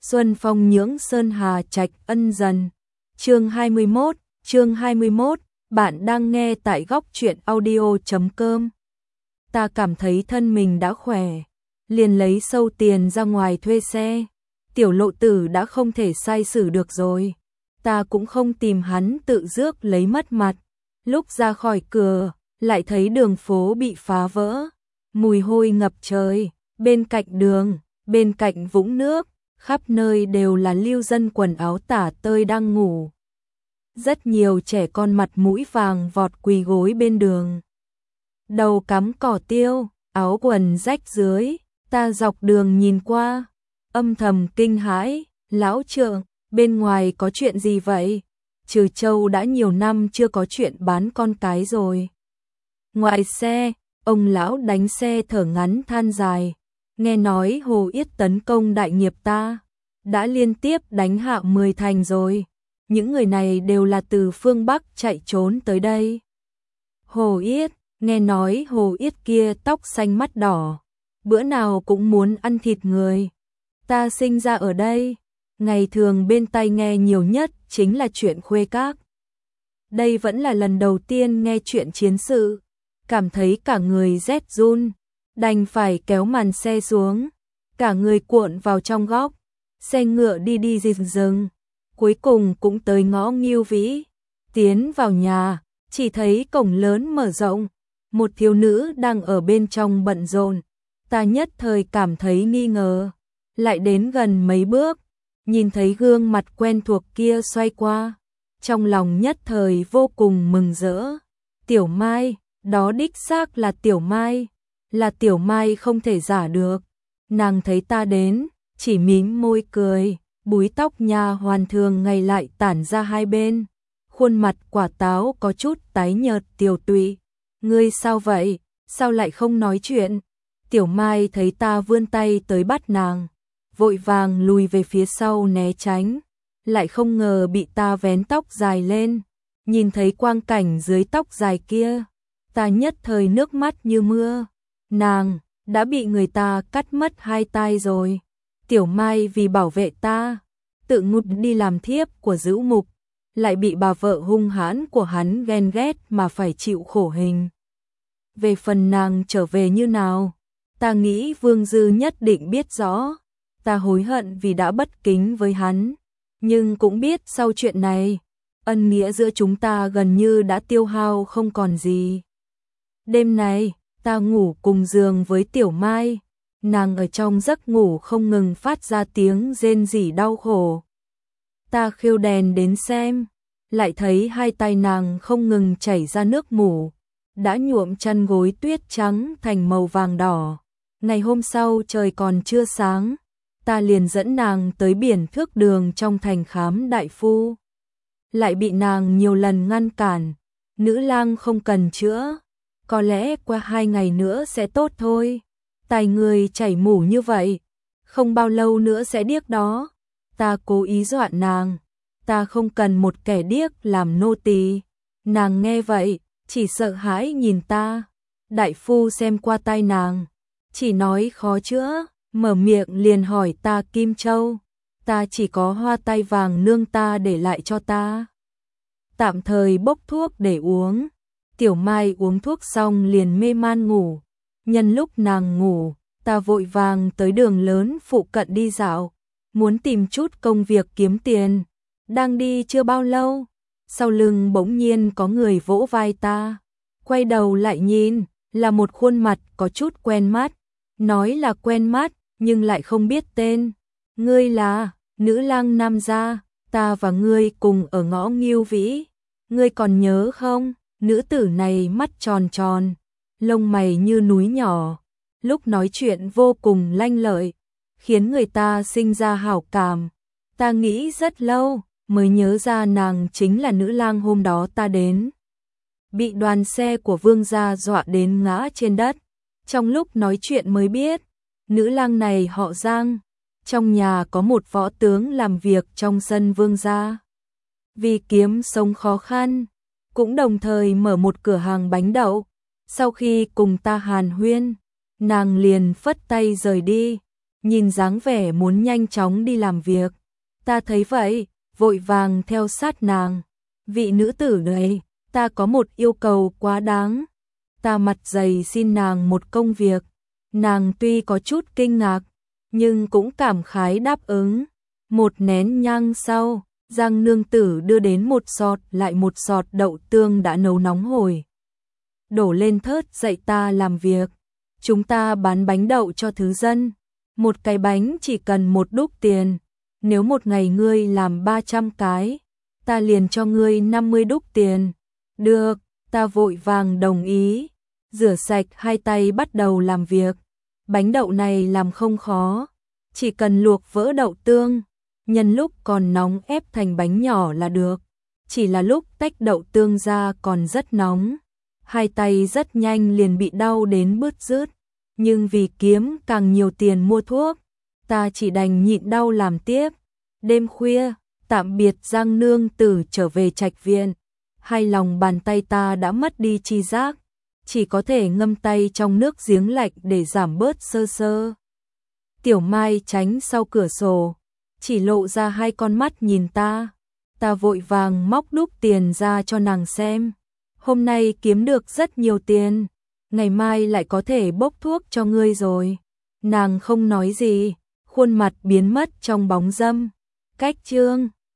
Xuân phong nhưỡng sơn hà trạch ân dần. Chương 21, bạn đang nghe tại góc truyện audio.com. Ta cảm thấy thân mình đã khỏe, liền lấy sâu tiền ra ngoài thuê xe. Tiểu Lộ Tử đã không thể sai xử được rồi. Ta cũng không tìm hắn tự rước lấy mất mặt. Lúc ra khỏi cửa, lại thấy đường phố bị phá vỡ, mùi hôi ngập trời, bên cạnh đường, bên cạnh vũng nước, khắp nơi đều là lưu dân quần áo tả tơi đang ngủ. Rất nhiều trẻ con mặt mũi vàng vọt quỳ gối bên đường. Đầu cắm cỏ tiêu, áo quần rách dưới, ta dọc đường nhìn qua, âm thầm kinh hãi, lão trượng, bên ngoài có chuyện gì vậy? Trừ Châu đã nhiều năm chưa có chuyện bán con cái rồi. Ngoài xe, ông lão đánh xe thở ngắn than dài, nghe nói Hồ Yết tấn công đại nghiệp ta, đã liên tiếp đánh hạ 10 thành rồi. Những người này đều là từ phương Bắc chạy trốn tới đây. Hồ Yết, nghe nói Hồ Yết kia tóc xanh mắt đỏ, bữa nào cũng muốn ăn thịt người. Ta sinh ra ở đây, ngày thường bên tai nghe nhiều nhất chính là chuyện khuê các. Đây vẫn là lần đầu tiên nghe chuyện chiến sự, cảm thấy cả người rét run, đành phải kéo màn xe xuống, cả người cuộn vào trong góc, xe ngựa đi dừng, cuối cùng cũng tới ngõ Ngưu Vĩ. Tiến vào nhà, chỉ thấy cổng lớn mở rộng, một thiếu nữ đang ở bên trong bận rộn. Ta nhất thời cảm thấy nghi ngờ, lại đến gần mấy bước, nhìn thấy gương mặt quen thuộc kia xoay qua, trong lòng nhất thời vô cùng mừng rỡ. Tiểu Mai, đó đích xác là Tiểu Mai, là Tiểu Mai không thể giả được. Nàng thấy ta đến, chỉ mím môi cười, búi tóc nha hoàn thường ngày lại tản ra hai bên, khuôn mặt quả táo có chút tái nhợt tiều tụy. Ngươi sao vậy, sao lại không nói chuyện? Tiểu Mai thấy ta vươn tay tới bắt nàng, vội vàng lùi về phía sau né tránh, lại không ngờ bị ta vén tóc dài lên, nhìn thấy quang cảnh dưới tóc dài kia, ta nhất thời nước mắt như mưa. Nàng đã bị người ta cắt mất hai tai rồi. Tiểu Mai vì bảo vệ ta, tự ngút đi làm thiếp của Dữu Mục, lại bị bà vợ hung hãn của hắn ghen ghét mà phải chịu khổ hình. Về phần nàng trở về như nào, ta nghĩ Vương Dư nhất định biết rõ. Ta hối hận vì đã bất kính với hắn, nhưng cũng biết sau chuyện này, ân nghĩa giữa chúng ta gần như đã tiêu hao không còn gì. Đêm này, ta ngủ cùng giường với Tiểu Mai, nàng ở trong giấc ngủ không ngừng phát ra tiếng rên rỉ đau khổ. Ta khiêu đèn đến xem, lại thấy hai tay nàng không ngừng chảy ra nước mủ, đã nhuộm chăn gối tuyết trắng thành màu vàng đỏ. Ngày hôm sau trời còn chưa sáng, ta liền dẫn nàng tới biển Thước Đường trong thành khám đại phu. Lại bị nàng nhiều lần ngăn cản, nữ lang không cần chữa, có lẽ qua 2 ngày nữa sẽ tốt thôi. Tai người chảy mủ như vậy, không bao lâu nữa sẽ điếc đó. Ta cố ý dọa nàng, ta không cần một kẻ điếc làm nô tỳ. Nàng nghe vậy, chỉ sợ hãi nhìn ta. Đại phu xem qua tai nàng, chỉ nói khó chữa, mở miệng liền hỏi ta Kim Châu. Ta chỉ có hoa tai vàng nương ta để lại cho ta, tạm thời bốc thuốc để uống. Tiểu Mai uống thuốc xong liền mê man ngủ. Nhân lúc nàng ngủ, ta vội vàng tới đường lớn phụ cận đi dạo, muốn tìm chút công việc kiếm tiền. Đang đi chưa bao lâu, sau lưng bỗng nhiên có người vỗ vai ta. Quay đầu lại nhìn, là một khuôn mặt có chút quen mắt. Nói là quen mắt, nhưng lại không biết tên. Ngươi là nữ lang Nam gia, ta và ngươi cùng ở ngõ Ngưu Vĩ. Ngươi còn nhớ không? Nữ tử này mắt tròn tròn, lông mày như núi nhỏ, lúc nói chuyện vô cùng lanh lợi, khiến người ta sinh ra hảo cảm. Ta nghĩ rất lâu, mới nhớ ra nàng chính là nữ lang hôm đó ta đến, bị đoàn xe của Vương gia dọa đến ngã trên đất. Trong lúc nói chuyện mới biết, nữ lang này họ Giang, trong nhà có một võ tướng làm việc trong sân Vương gia. Vì kiếm sống khó khăn, cũng đồng thời mở một cửa hàng bánh đậu. Sau khi cùng ta hàn huyên, nàng liền phất tay rời đi. nhìn dáng vẻ muốn nhanh chóng đi làm việc. Ta thấy vậy, vội vàng theo sát nàng. Vị nữ tử này, ta có một yêu cầu quá đáng. Ta mặt dày xin nàng một công việc. Nàng tuy có chút kinh ngạc, nhưng cũng cảm khái đáp ứng. Một nén nhang sau, Giang nương tử đưa đến một sọt lại một sọt đậu tương đã nấu nóng hổi. Đổ lên thớt dạy ta làm việc. Chúng ta bán bánh đậu cho thứ dân. Một cái bánh chỉ cần 1 đúc tiền. Nếu một ngày ngươi làm 300 cái, ta liền cho ngươi 50 đúc tiền. Được, ta vội vàng đồng ý. Rửa sạch 2 tay bắt đầu làm việc. Bánh đậu này làm không khó, chỉ cần luộc vỡ đậu tương, nhân lúc còn nóng ép thành bánh nhỏ là được. Chỉ là lúc tách đậu tương ra còn rất nóng, 2 tay rất nhanh liền bị đau đến bứt rứt. Nhưng vì kiếm càng nhiều tiền mua thuốc, ta chỉ đành nhịn đau làm tiếp. Đêm khuya, tạm biệt Giang nương tử trở về trạch viện, hai lòng bàn tay ta đã mất đi chi giác, chỉ có thể ngâm tay trong nước giếng lạnh để giảm bớt sơ sơ. Tiểu Mai tránh sau cửa sổ, chỉ lộ ra 2 con mắt nhìn ta. Ta vội vàng móc đúc tiền ra cho nàng xem. Hôm nay kiếm được rất nhiều tiền, ngày mai lại có thể bốc thuốc cho ngươi rồi. Nàng không nói gì, khuôn mặt biến mất trong bóng râm. Cách chương